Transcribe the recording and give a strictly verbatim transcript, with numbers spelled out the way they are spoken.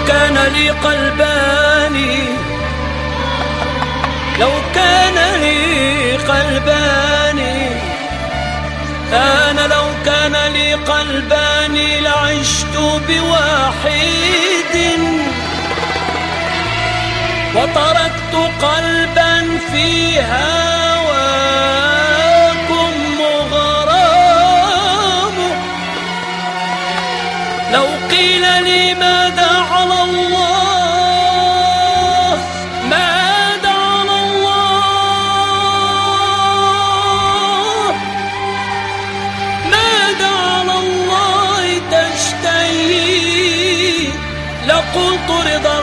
كان لي قلبان لو كان لي قلبان أنا لو كان لي قلبان لعشت بواحد وتركت قلبا في هواكم مغرام. لو قيل لي ماذا على الله ماذا على الله ماذا على الله تشتهي لقلت رضا